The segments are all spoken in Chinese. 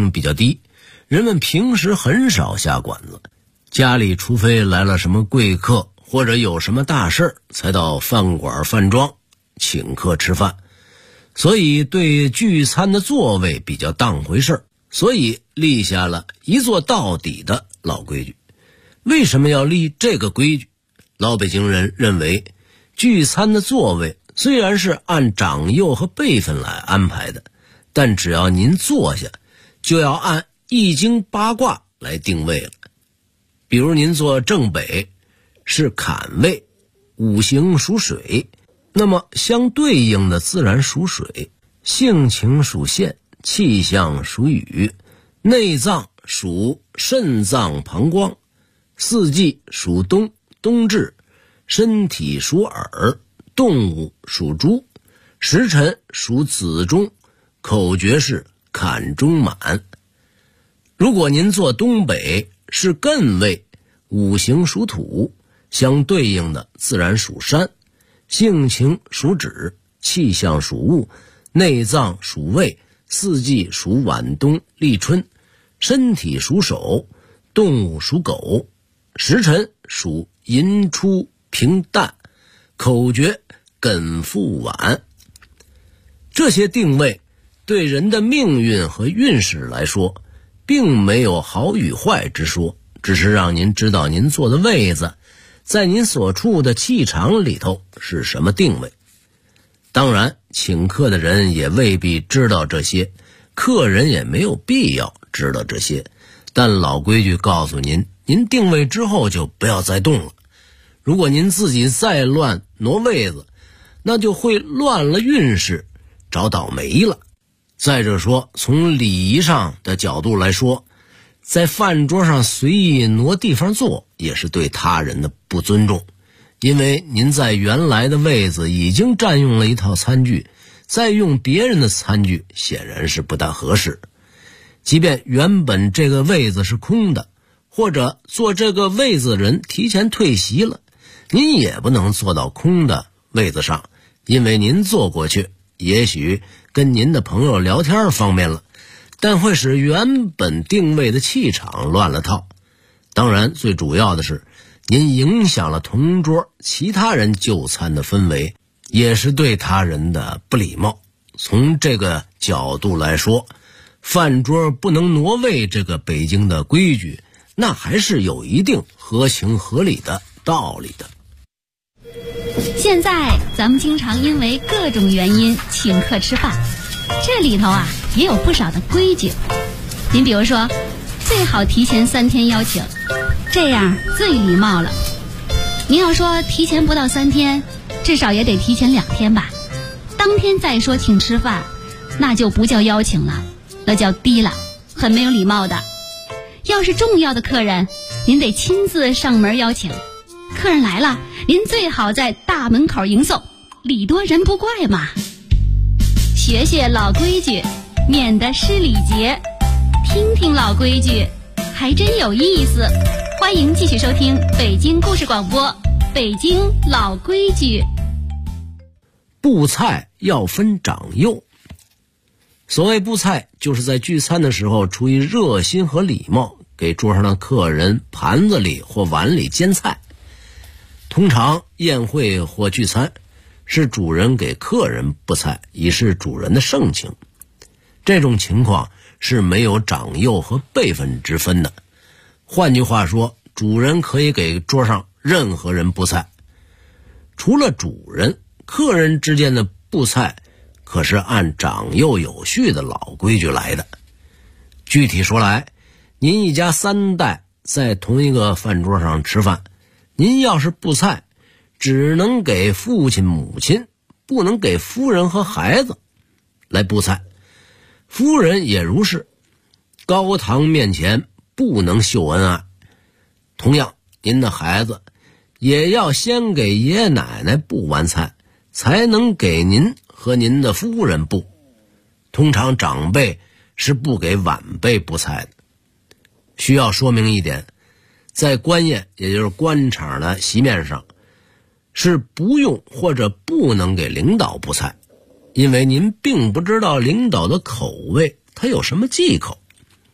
性比较低，人们平时很少下馆子，家里除非来了什么贵客或者有什么大事儿，才到饭馆饭庄请客吃饭，所以对聚餐的座位比较当回事儿，所以立下了一坐到底的老规矩。为什么要立这个规矩？老北京人认为，聚餐的座位虽然是按长幼和辈分来安排的，但只要您坐下，就要按易经八卦来定位了。比如您坐正北是坎位，五行属水，那么相对应的自然属水，性情属陷，气象属雨，内脏属肾脏膀胱，四季属冬，冬至，身体属耳，动物属猪，时辰属子中，口诀是坎中满。如果您坐东北是艮位，五行属土，相对应的自然属山，性情属止，气象属物，内脏属胃，四季属晚冬立春，身体属手，动物属狗，时辰属寅初平旦，口诀艮复晚。这些定位对人的命运和运势来说并没有好与坏之说，只是让您知道您坐的位子在您所处的气场里头是什么定位。当然请客的人也未必知道这些，客人也没有必要知道这些，但老规矩告诉您，您定位之后就不要再动了。如果您自己再乱挪位子，那就会乱了运势，找倒霉了。再者说，从礼仪上的角度来说，在饭桌上随意挪地方坐也是对他人的不尊重，因为您在原来的位子已经占用了一套餐具，再用别人的餐具显然是不大合适。即便原本这个位子是空的，或者坐这个位子的人提前退席了，您也不能坐到空的位子上，因为您坐过去也许跟您的朋友聊天方便了，但会使原本定位的气场乱了套。当然最主要的是您影响了同桌其他人就餐的氛围，也是对他人的不礼貌。从这个角度来说，饭桌不能挪位这个北京的规矩，那还是有一定合情合理的道理的。 现在咱们经常因为各种原因请客吃饭，这里头也有不少的规矩。您比如说，最好提前3天邀请，这样最礼貌了。您要说提前不到3天，至少也得提前2天吧。当天再说请吃饭，那就不叫邀请了，那叫低了，很没有礼貌的。要是重要的客人，您得亲自上门邀请。客人来了，您最好在大门口迎送，礼多人不怪嘛。学学老规矩，免得失礼节。听听老规矩，还真有意思。欢迎继续收听北京故事广播《北京老规矩》。 布菜要分长幼。所谓布菜，就是在聚餐的时候出于热心和礼貌，给桌上的客人盘子里或碗里煎菜。通常宴会或聚餐是主人给客人布菜，以示主人的盛情。这种情况是没有长幼和辈分之分的。换句话说，主人可以给桌上任何人布菜。除了主人，客人之间的布菜可是按长幼有序的老规矩来的。具体说来，您一家3代在同一个饭桌上吃饭，您要是布菜，只能给父亲母亲，不能给夫人和孩子来布菜。夫人也如是，高堂面前不能秀恩爱。同样，您的孩子也要先给爷爷奶奶布完菜，才能给您和您的夫人布。通常长辈是不给晚辈布菜的。需要说明一点，在官宴，也就是官场的席面上，是不用或者不能给领导布菜，因为您并不知道领导的口味他有什么忌口。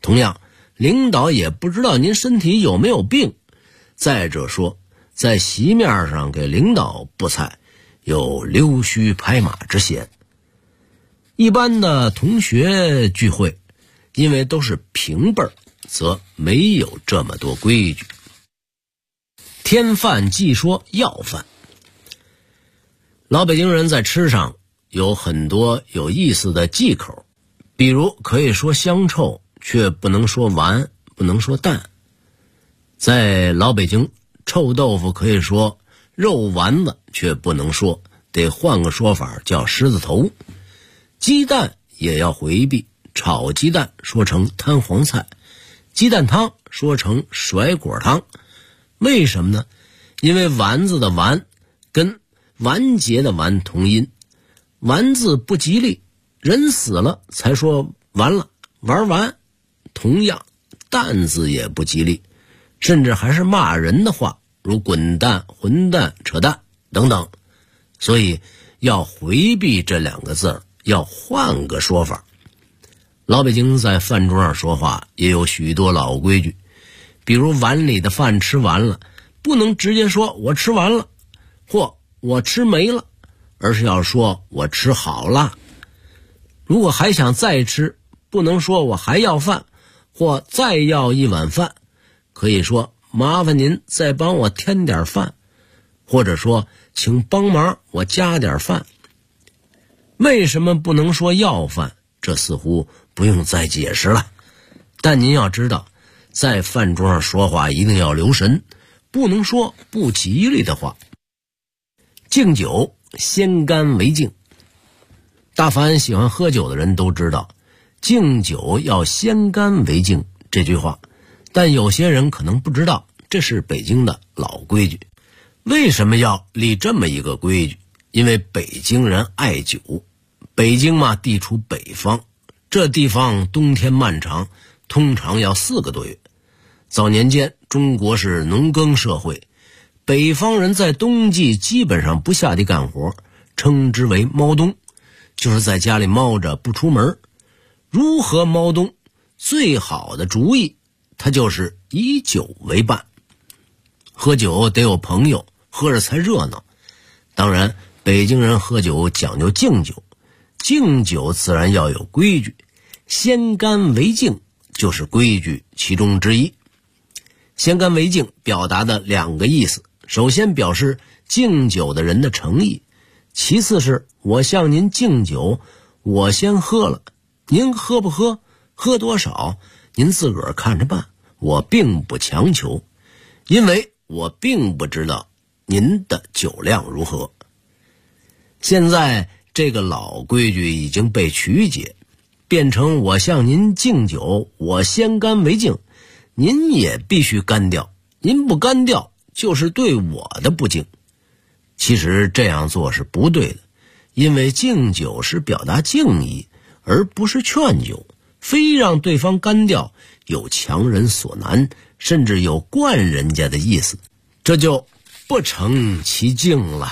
同样，领导也不知道您身体有没有病。再者说，在席面上给领导布菜，有溜须拍马之嫌。一般的同学聚会，因为都是平辈儿，则没有这么多规矩。添饭忌说要饭。老北京人在吃上有很多有意思的忌口，比如可以说香臭，却不能说完，不能说淡。在老北京，臭豆腐可以说肉丸子，却不能说，得换个说法叫狮子头。鸡蛋也要回避，炒鸡蛋说成摊黄菜，鸡蛋汤说成甩果汤。为什么呢？因为丸子的丸跟完结的完同音，丸字不吉利，人死了才说完了，玩完。同样，蛋字也不吉利，甚至还是骂人的话，如滚蛋、混蛋、扯淡等等。所以要回避这两个字，要换个说法。老北京在饭桌上说话也有许多老规矩，比如碗里的饭吃完了，不能直接说我吃完了，或我吃没了，而是要说我吃好了。如果还想再吃，不能说我还要饭，或再要一碗饭，可以说麻烦您再帮我添点饭，或者说请帮忙我加点饭。为什么不能说要饭？这似乎不用再解释了。但您要知道，在饭桌上说话一定要留神，不能说不吉利的话。敬酒，先干为敬。大凡喜欢喝酒的人都知道，敬酒要先干为敬这句话，但有些人可能不知道，这是北京的老规矩。为什么要立这么一个规矩？因为北京人爱酒。北京嘛，地处北方，这地方冬天漫长，通常要4个多月。早年间，中国是农耕社会，北方人在冬季基本上不下地干活，称之为猫冬，就是在家里猫着不出门。如何猫冬？最好的主意，它就是以酒为伴。喝酒得有朋友，喝着才热闹。当然，北京人喝酒讲究敬酒，敬酒自然要有规矩，先干为敬就是规矩其中之一。先干为敬表达的2个意思，首先表示敬酒的人的诚意，其次是我向您敬酒，我先喝了，您喝不喝，喝多少，您自个儿看着办，我并不强求，因为我并不知道您的酒量如何。现在这个老规矩已经被曲解，变成我向您敬酒，我先干为敬，您也必须干掉，您不干掉就是对我的不敬。其实这样做是不对的，因为敬酒是表达敬意，而不是劝酒，非让对方干掉，有强人所难，甚至有惯人家的意思，这就不成其敬了。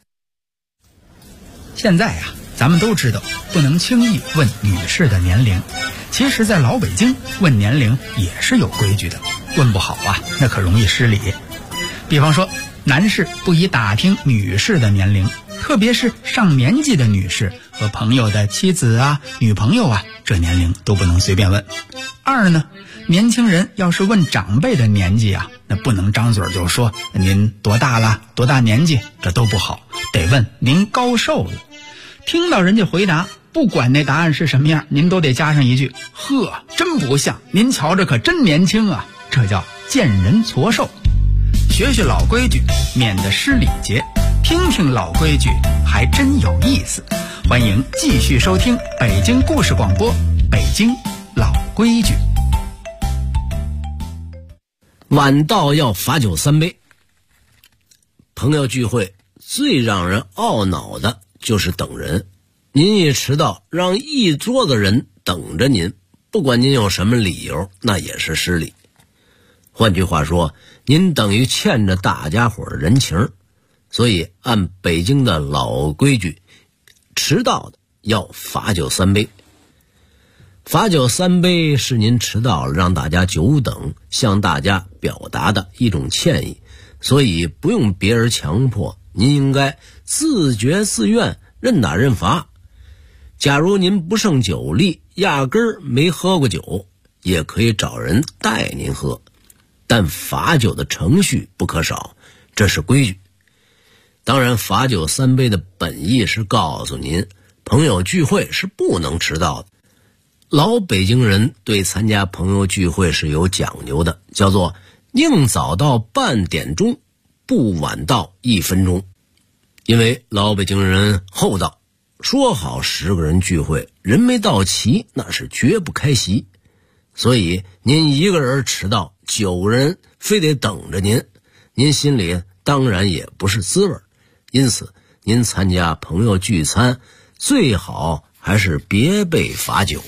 现在啊，咱们都知道不能轻易问女士的年龄，其实在老北京问年龄也是有规矩的，问不好啊，那可容易失礼。比方说，男士不宜打听女士的年龄，特别是上年纪的女士和朋友的妻子啊、女朋友啊，这年龄都不能随便问。二呢，年轻人要是问长辈的年纪啊，那不能张嘴就说您多大了，多大年纪，这都不好，得问您高寿了。听到人家回答，不管那答案是什么样，您都得加上一句，呵，真不像，您瞧着可真年轻啊，这叫见人矬寿。学学老规矩，免得失礼节，听听老规矩还真有意思。欢迎继续收听北京故事广播，北京老规矩。 晚到要罚酒3杯。朋友聚会最让人懊恼的就是等人，您一迟到，让一桌子人等着您，不管您有什么理由，那也是失礼。换句话说，您等于欠着大家伙的人情，所以按北京的老规矩，迟到的要罚酒3杯。 罚酒3杯是您迟到了，让大家久等，向大家表达的一种歉意，所以不用别人强迫，您应该自觉自愿，认打认罚。假如您不胜酒力，压根儿没喝过酒，也可以找人带您喝，但罚酒的程序不可少，这是规矩。当然，罚酒3杯的本意是告诉您，朋友聚会是不能迟到的。老北京人对参加朋友聚会是有讲究的，叫做宁早到半点钟，不晚到1分钟。因为老北京人厚道，说好10个人聚会，人没到齐，那是绝不开席。所以您一个人迟到，9人非得等着您，您心里当然也不是滋味。因此您参加朋友聚餐，最好还是别被罚酒。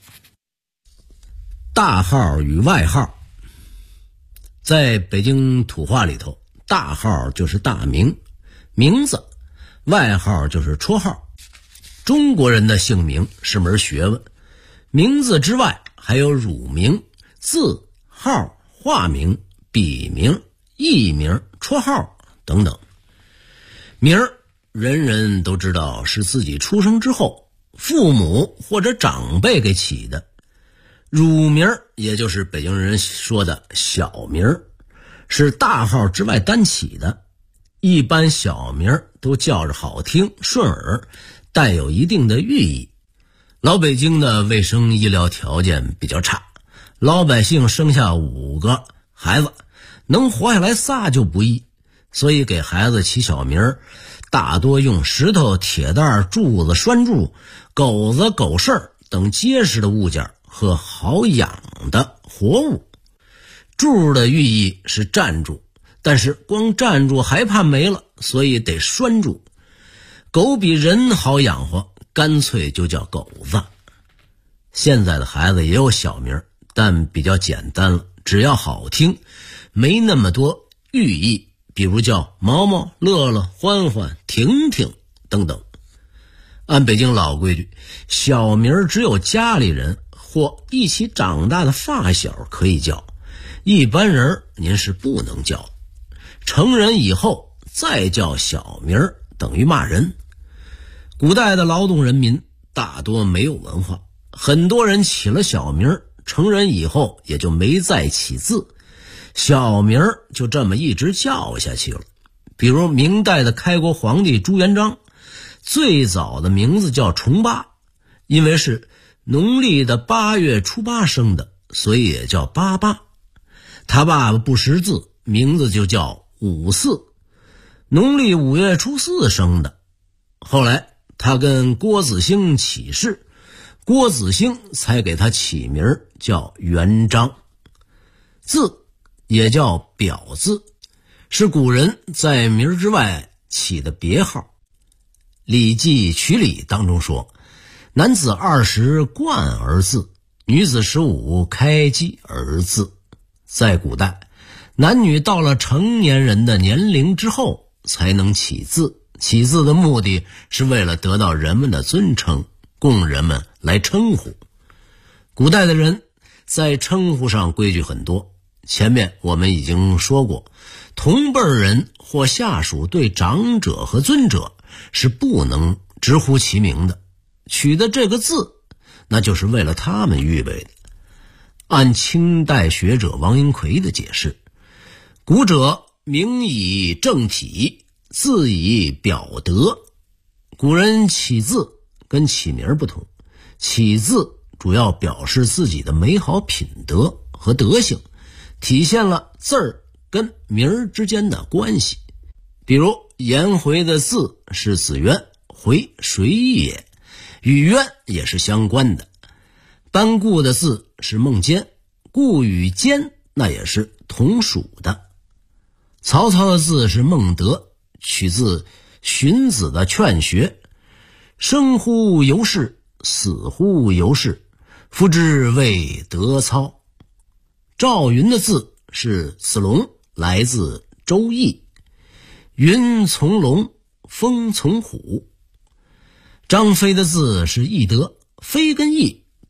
大号与外号，在北京土话里头，大号就是大名，名字；外号就是绰号。中国人的姓名是门学问，名字之外还有乳名、字号、化名、笔名、艺名、绰号等等。名儿人人都知道是自己出生之后父母或者长辈给起的，乳名也就是北京人说的小名，是大号之外单起的。一般小名都叫着好听顺耳，带有一定的寓意。老北京的卫生医疗条件比较差，老百姓生下5个孩子，能活下来仨就不易，所以给孩子起小名大多用石头、铁蛋、柱子、栓柱、狗子、狗剩等结实的物件和好养的活物。柱的寓意是站住，但是光站住还怕没了，所以得拴住。狗比人好养活，干脆就叫狗子。现在的孩子也有小名，但比较简单了，只要好听，没那么多寓意，比如叫毛毛、乐乐、欢欢、婷婷等等。按北京老规矩，小名只有家里人或一起长大的发小可以叫，一般人您是不能叫。成人以后再叫小名等于骂人。古代的劳动人民大多没有文化，很多人起了小名，成人以后也就没再起字，小名就这么一直叫下去了。比如明代的开国皇帝朱元璋，最早的名字叫重八，因为是农历的8月初8生的，所以也叫八八。他爸爸不识字，名字就叫五四，农历5月初4生的。后来他跟郭子兴起事，郭子兴才给他起名叫元璋。字也叫表字，是古人在名之外起的别号。礼记曲礼当中说，男子20冠而字，女子15开基而字。在古代，男女到了成年人的年龄之后才能起字，起字的目的是为了得到人们的尊称，供人们来称呼。古代的人在称呼上规矩很多，前面我们已经说过，同辈人或下属对长者和尊者是不能直呼其名的，取的这个字那就是为了他们预备的。按清代学者王英奎的解释，古者名以正体，字以表德。古人起字跟起名不同，起字主要表示自己的美好品德和德性，体现了字儿跟名儿之间的关系。比如颜回的字是子渊，回水也，与渊也是相关的。班固的字是孟坚，固与坚那也是同属的。曹操的字是孟德，取自荀子的劝学，生乎由是，死乎由是，夫之谓德操。赵云的字是子龙，来自周易，云从龙，风从虎。张飞的字是翼德，飞跟翼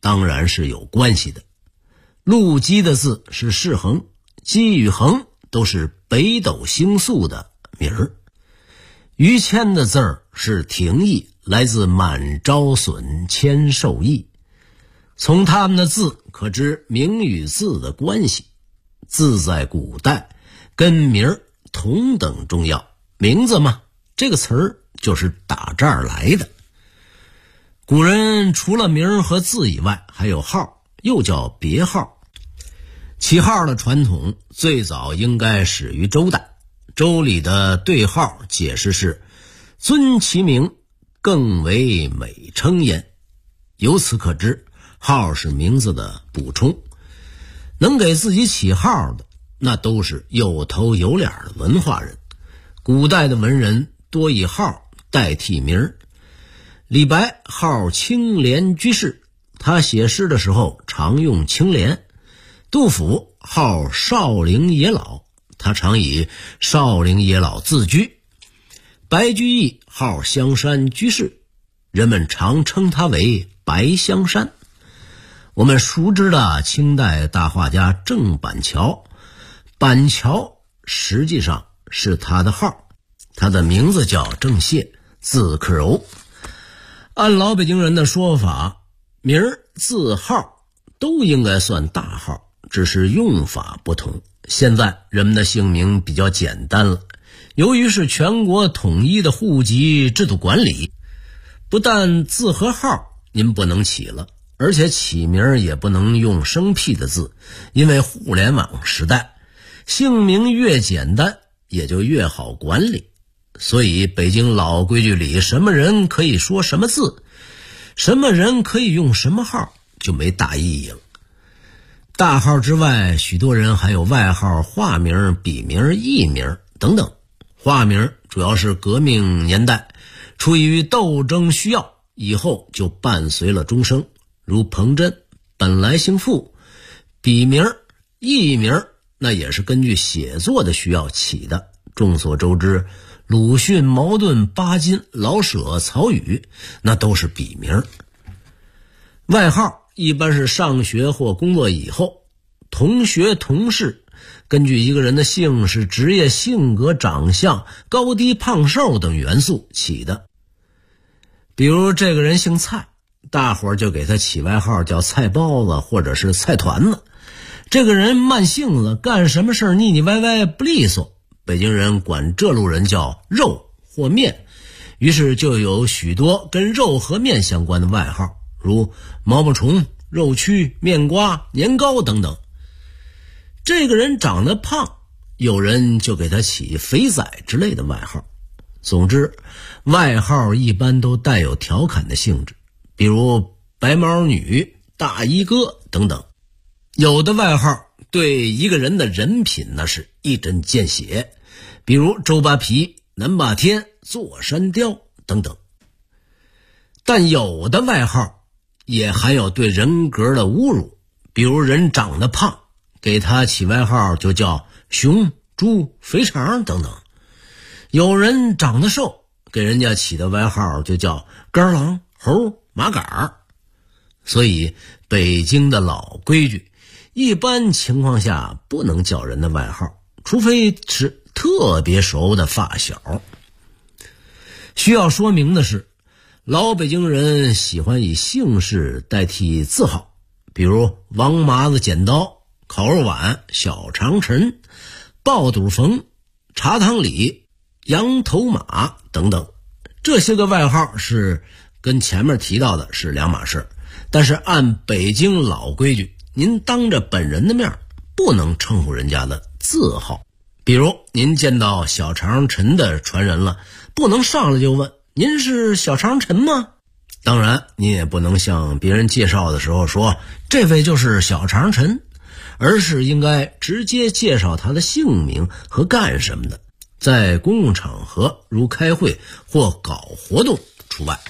当然是有关系的。陆机的字是世恒，机与恒都是北斗星宿的名儿。于谦的字儿是廷义，来自满招损，谦受益。从他们的字可知名与字的关系。字在古代跟名儿同等重要，名字嘛，这个词儿就是打这儿来的。古人除了名和字以外，还有号，又叫别号。起号的传统最早应该始于周代。周礼的对号解释是尊其名，更为美称焉。由此可知，号是名字的补充。能给自己起号的，那都是有头有脸的文化人。古代的文人多以号代替名儿。李白号青莲居士，他写诗的时候常用青莲。杜甫号少陵野老，他常以少陵野老自居。白居易号香山居士，人们常称他为白香山。我们熟知的清代大画家郑板桥，板桥实际上是他的号，他的名字叫郑燮，字克柔。按老北京人的说法，名字号都应该算大号，只是用法不同。现在人们的姓名比较简单了，由于是全国统一的户籍制度管理，不但字和号您不能起了，而且起名也不能用生僻的字，因为互联网时代，姓名越简单也就越好管理。所以北京老规矩里，什么人可以说什么字，什么人可以用什么号，就没大意义了。大号之外，许多人还有外号、化名、笔名、艺名等等。化名主要是革命年代出于斗争需要，以后就伴随了终生，如彭真本来姓傅。笔名、艺名那也是根据写作的需要起的。众所周知，鲁迅、茅盾、巴金、老舍、曹禺那都是笔名。外号一般是上学或工作以后，同学、同事根据一个人的姓氏、职业、性格、长相、高低、胖瘦等元素起的。比如这个人姓蔡，大伙儿就给他起外号叫菜包子或者是菜团子。这个人慢性子，干什么事腻腻歪歪不利索，北京人管这路人叫肉或面，于是就有许多跟肉和面相关的外号，如毛毛虫、肉蛆、面瓜、年糕等等。这个人长得胖，有人就给他起肥仔之类的外号。总之，外号一般都带有调侃的性质，比如白毛女、大衣哥等等。有的外号对一个人的人品那是一针见血，比如周扒皮、南霸天、座山雕等等。但有的外号也含有对人格的侮辱，比如人长得胖，给他起外号就叫熊、猪、肥肠等等。有人长得瘦，给人家起的外号就叫干狼、猴、马杆儿。所以北京的老规矩，一般情况下不能叫人的外号，除非是特别熟的发小。需要说明的是，老北京人喜欢以姓氏代替字号，比如王麻子剪刀、烤肉碗、小长陈、爆肚冯、茶汤里、羊头马等等。这些个外号是跟前面提到的是两码事，但是按北京老规矩，您当着本人的面不能称呼人家的字号。比如您见到小长陈的传人了，不能上来就问您是小长陈吗？当然您也不能向别人介绍的时候说这位就是小长陈，而是应该直接介绍他的姓名和干什么的，在公共场合如开会或搞活动除外。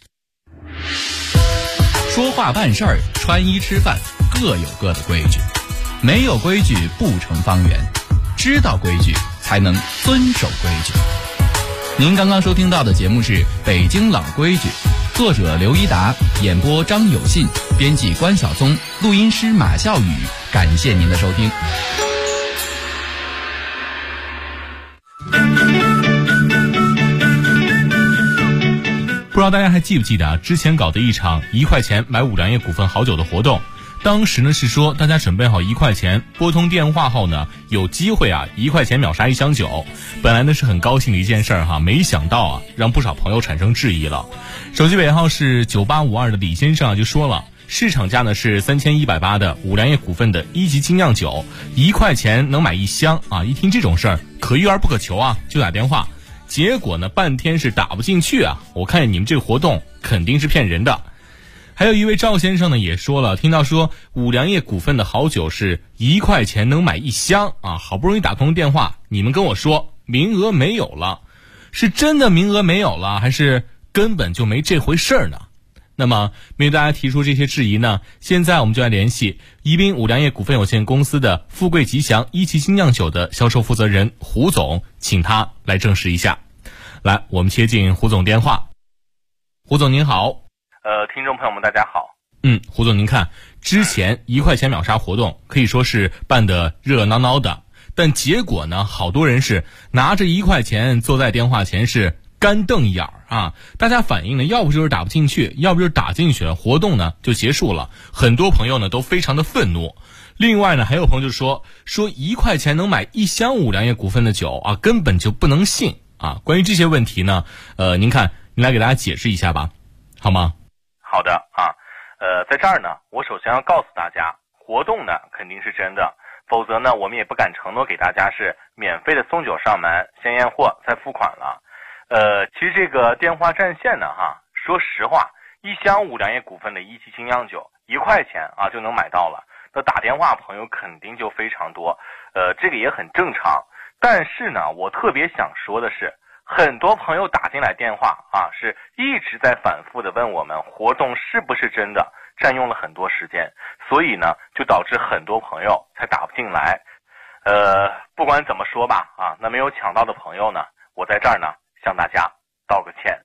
说话办事儿、穿衣吃饭各有各的规矩，没有规矩不成方圆，知道规矩才能遵守规矩。您刚刚收听到的节目是《北京老规矩》， 作者刘一达，演播张有信，编辑关晓松，录音师马笑宇。感谢您的收听。 不知道大家还记不记得之前搞的一场1块钱买五粮液股份好酒的活动，当时呢是说大家准备好1块钱，拨通电话后呢有机会1块钱秒杀1箱酒。本来呢是很高兴的一件事儿没想到让不少朋友产生质疑了。手机尾号是9852的李先生就说了，市场价呢是3180的五粮液股份的1级精酿酒，1块钱能买1箱一听这种事儿可遇而不可求就打电话。结果呢半天是打不进去我看你们这个活动肯定是骗人的。还有一位赵先生呢也说了，听到说五粮液股份的好酒是1块钱能买1箱好不容易打通电话，你们跟我说名额没有了，是真的名额没有了，还是根本就没这回事儿呢？那么面对大家提出这些质疑呢，现在我们就来联系宜宾五粮液股份有限公司的富贵吉祥1级精酿酒的销售负责人胡总，请他来证实一下。来，我们接进胡总电话。胡总您好。 听众朋友们大家好。 胡总您看，之前1块钱秒杀活动可以说是办得热热闹闹的，但结果呢好多人是拿着1块钱坐在电话前是干瞪眼大家反映呢要不就是打不进去，要不就是打进去了，活动呢就结束了。很多朋友呢都非常的愤怒。另外呢还有朋友就说1块钱能买1箱五粮液股份的酒根本就不能信关于这些问题呢您来给大家解释一下吧，好吗？ 好的在这儿呢我首先要告诉大家，活动呢肯定是真的，否则呢我们也不敢承诺给大家是免费的送酒上门，先验货再付款了。其实这个电话占线呢说实话，1箱五粮液股份的1级精酿酒1块钱就能买到了，那打电话朋友肯定就非常多，这个也很正常。但是呢我特别想说的是，很多朋友打进来电话是一直在反复的问我们活动是不是真的，占用了很多时间，所以呢就导致很多朋友才打不进来。不管怎么说吧那没有抢到的朋友呢，我在这儿呢向大家道个歉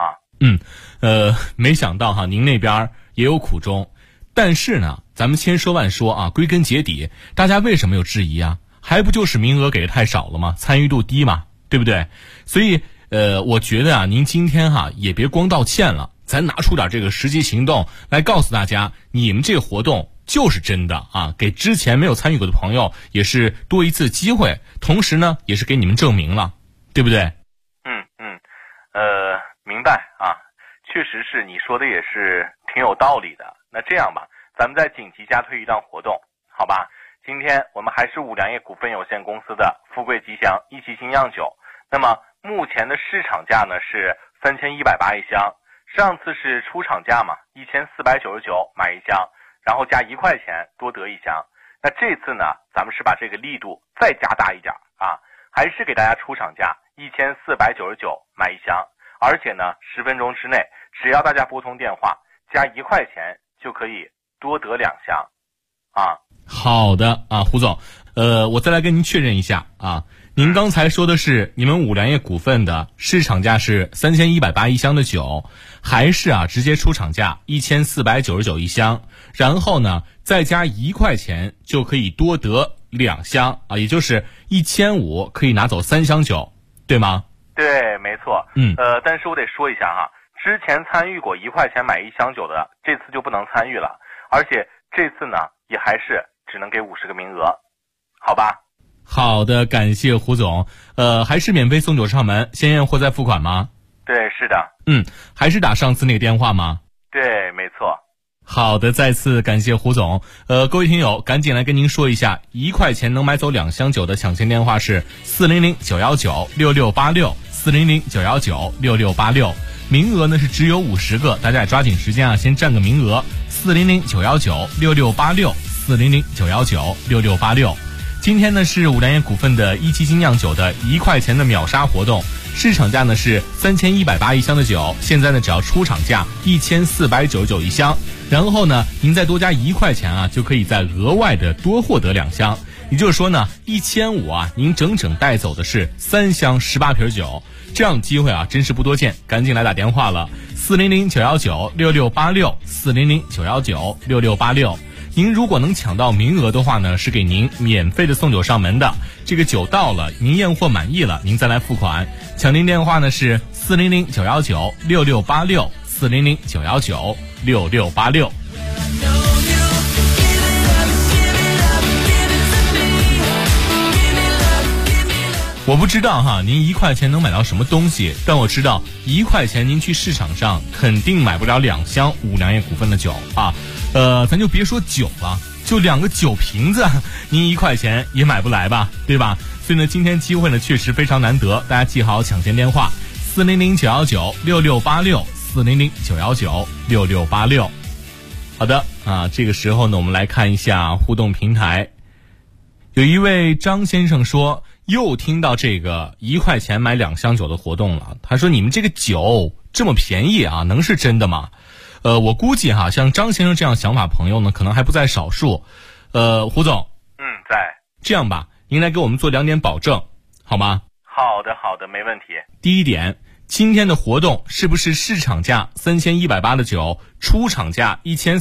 没想到您那边也有苦衷。但是呢咱们千说万说归根结底大家为什么有质疑还不就是名额给的太少了吗？参与度低嘛，对不对？所以我觉得您今天也别光道歉了，咱拿出点这个实际行动来告诉大家，你们这个活动就是真的给之前没有参与过的朋友也是多一次机会，同时呢也是给你们证明了，对不对？ 明白确实是你说的也是挺有道理的。那这样吧，咱们再紧急加推一档活动，好吧？今天我们还是五粮液股份有限公司的富贵吉祥1级精酿酒，那么目前的市场价呢是3180一箱，上次是出厂价嘛，1499买1箱，然后加1块钱多得1箱。那这次呢咱们是把这个力度再加大一点还是给大家出厂价1499买1箱，而且呢10分钟之内只要大家拨通电话加1块钱就可以多得2箱好的胡总，我再来跟您确认一下您刚才说的是你们五粮液股份的市场价是3180一箱的酒，还是直接出厂价1499一箱，然后呢再加1块钱就可以多得2箱也就是1500可以拿走3箱酒，对吗？ 对，没错。但是我得说一下之前参与过1块钱买1箱酒的，这次就不能参与了，而且这次呢也还是只能给50个名额，好吧？ 好的，感谢胡总。还是免费送酒上门，先验货再付款吗？ 对，是的。 还是打上次那个电话吗？ 对，没错。 好的，再次感谢胡总。各位听友，赶紧来跟您说一下，1块钱能买走2箱酒的抢先电话是400-919-6686，400-919-6686。名额呢是只有50个，大家也抓紧时间先占个名额。400-919-6686，400-919-6686。今天呢是五粮液股份的1级精酿酒的1块钱的秒杀活动，市场价呢是3180一箱的酒，现在呢只要出厂价1499一箱，然后呢您再多加1块钱就可以再额外的多获得2箱。 也就是说呢，1500啊，您整整带走的是3箱18瓶酒，这样的机会啊，真是不多见，赶紧来打电话了，400-919-6686，400-919-6686。您如果能抢到名额的话呢，是给您免费的送酒上门的。这个酒到了，您验货满意了，您再来付款。抢您电话呢是400-919-6686，400-919-6686。我不知道哈，您1块钱能买到什么东西，但我知道1块钱您去市场上肯定买不了2箱五粮液股份的酒啊。咱就别说酒了，就2个酒瓶子，您1块钱也买不来吧，对吧？所以呢，今天机会呢确实非常难得，大家记好抢先电话：400-919-6686，400-919-6686。好的啊，这个时候呢，我们来看一下互动平台。有一位张先生说，又听到这个1块钱买2箱酒的活动了。他说：“你们这个酒这么便宜啊，能是真的吗？”我估计哈，像张先生这样想法朋友呢，可能还不在少数。胡总， 在。 这样吧，您来给我们做2点保证，好吗？ 好的，没问题。 第一点，今天的活动是不是市场价3180的酒，出厂价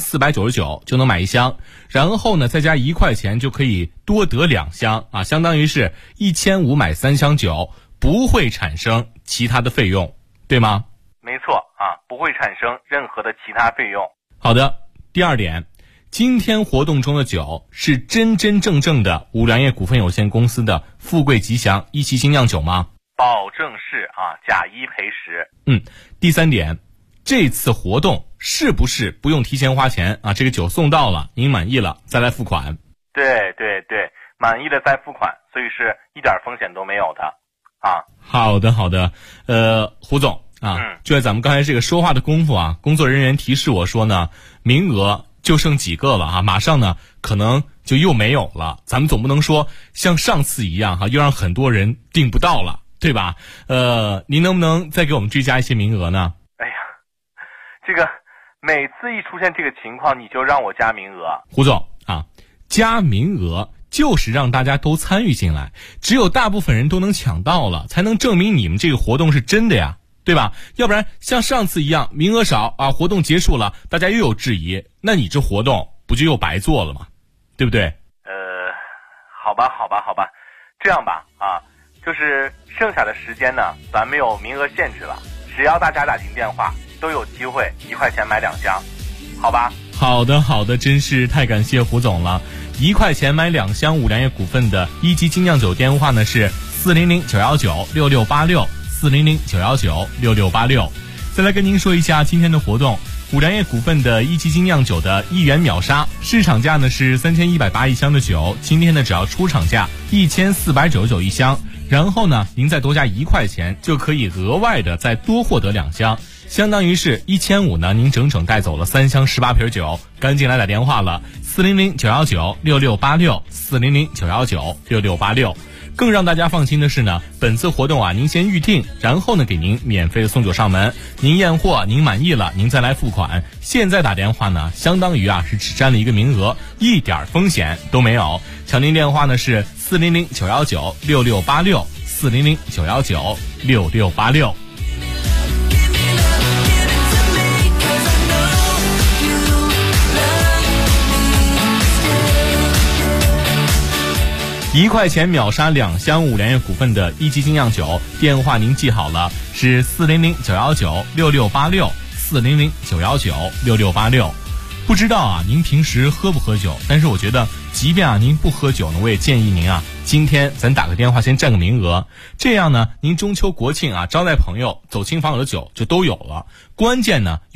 1499就能买1箱，然后呢再加1块钱就可以多得2箱啊，相当于是1500买3箱酒，不会产生其他的费用，对吗？ 没错啊，不会产生任何的其他费用。 好的，第2点，今天活动中的酒是真真正正的五粮液股份有限公司的富贵吉祥一期精酿酒吗？ 保证是啊，假1赔10。 第3点，这次活动是不是不用提前花钱啊？这个酒送到了，您满意了再来付款。 对，满意了再付款，所以是一点风险都没有的啊。 好的，胡总啊，就在咱们刚才这个说话的功夫啊，工作人员提示我说呢，名额就剩几个了啊，马上呢可能就又没有了。咱们总不能说像上次一样哈，又让很多人订不到了，对吧？您能不能再给我们追加一些名额呢？ 哎呀，这个每次一出现这个情况，你就让我加名额。 胡总啊，加名额就是让大家都参与进来，只有大部分人都能抢到了，才能证明你们这个活动是真的呀，对吧？要不然像上次一样名额少啊，活动结束了大家又有质疑，那你这活动不就又白做了吗？对不对？ 好吧，这样吧啊，就是剩下的时间呢，咱没有名额限制了，只要大家打进电话都有机会1块钱买2箱，好吧？ 好的，真是太感谢胡总了。1块钱买2箱五粮液股份的一级精酿酒电话呢是400-919-6686，400-919-6686。再来跟您说一下今天的活动，五粮液股份的一级精酿酒的1元秒杀，市场价呢是31801箱的酒，今天呢只要出厂价14991箱，然后呢您再多加1块钱就可以额外的再多获得2箱，相当于是1500呢，您整整带走了3箱18瓶酒，赶紧来打电话了，400-919-6686，400-919-6686。更让大家放心的是呢，本次活动啊，您先预定，然后呢给您免费的送酒上门，您验货您满意了，您再来付款。现在打电话呢，相当于啊是只占了1个名额，一点风险都没有。抢您电话呢是400-919-6686，400-919-6686。1块钱秒杀2箱五粮液股份的一级精酿酒，电话您记好了，是400-919-6686，400-919-6686。不知道啊，您平时喝不喝酒？但是我觉得，即便啊您不喝酒呢，我也建议您啊，今天咱打个电话先占个名额，这样呢，您中秋国庆啊招待朋友、走亲访友的酒就都有了。关键呢。